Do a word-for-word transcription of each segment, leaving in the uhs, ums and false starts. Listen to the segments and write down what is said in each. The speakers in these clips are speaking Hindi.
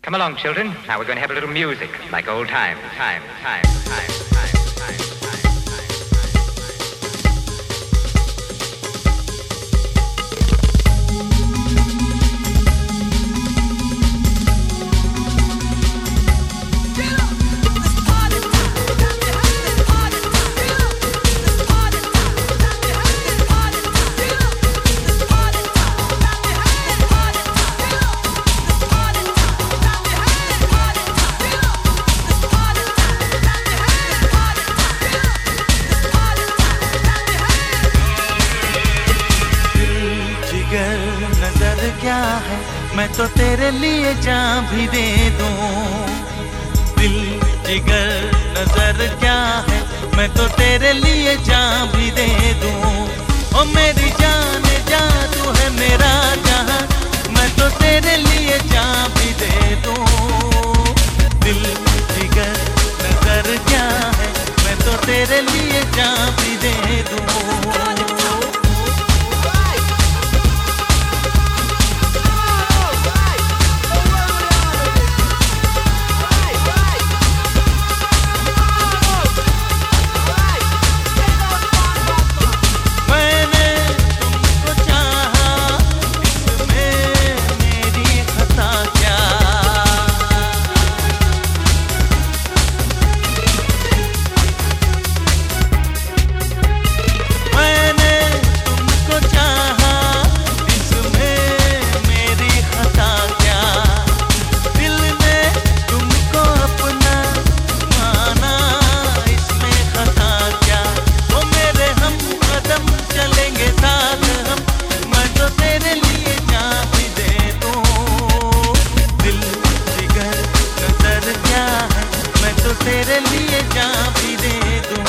Come along, children. Now we're going to have a little music, like old times, time, time, time, time, time, time. क्या है मैं तो तेरे लिए जान भी दे दूं। दिल जिगर नजर क्या है मैं तो तेरे लिए जान भी दे दूं। ओ मेरी जान जा तू है मेरा जहां मैं तो तेरे लिए जान भी दे दूं। दिल जिगर नजर क्या है मैं तो तेरे लिए जान भी दे दूं। तेरे लिए जान भी दे दूं।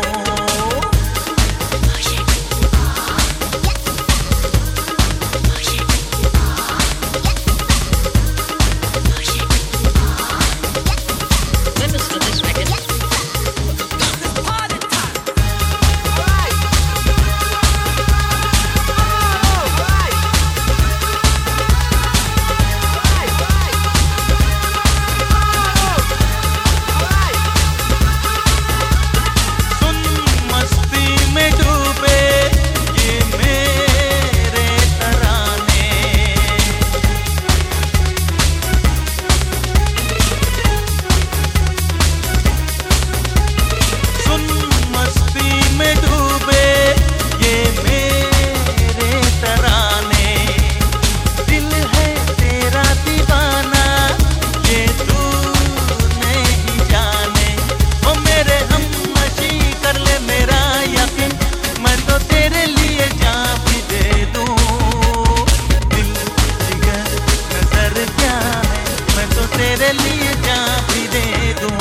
तेरे लिए जान भी दे दूं।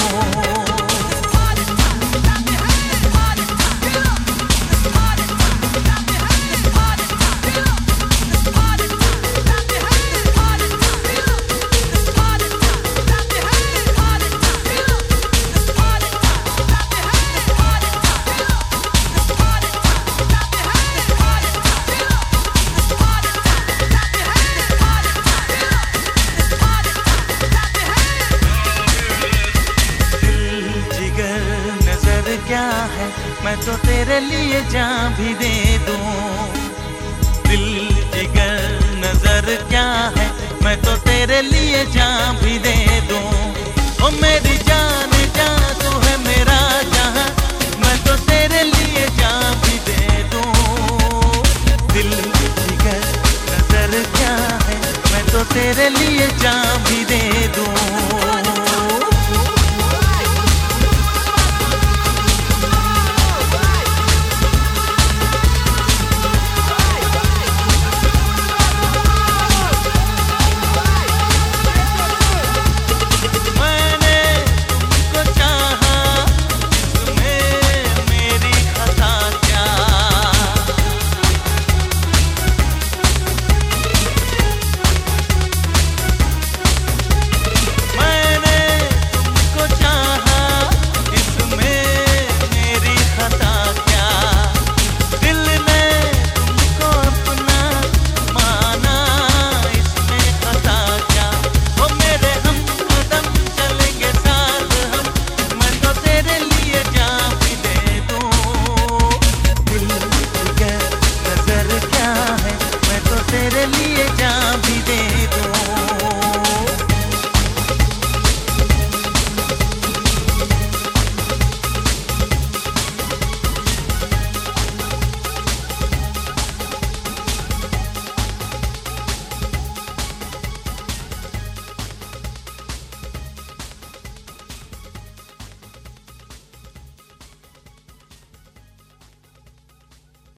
क्या है मैं तो तेरे लिए जान भी दे दूं। दिल जिगर नजर क्या है मैं तो तेरे लिए जान भी दे दूं। ओ मेरी जान जा तू है मेरा जहां मैं तो तेरे लिए जान भी दे दूं। दिल जिगर नजर क्या है मैं तो तेरे लिए जान भी दे दूं।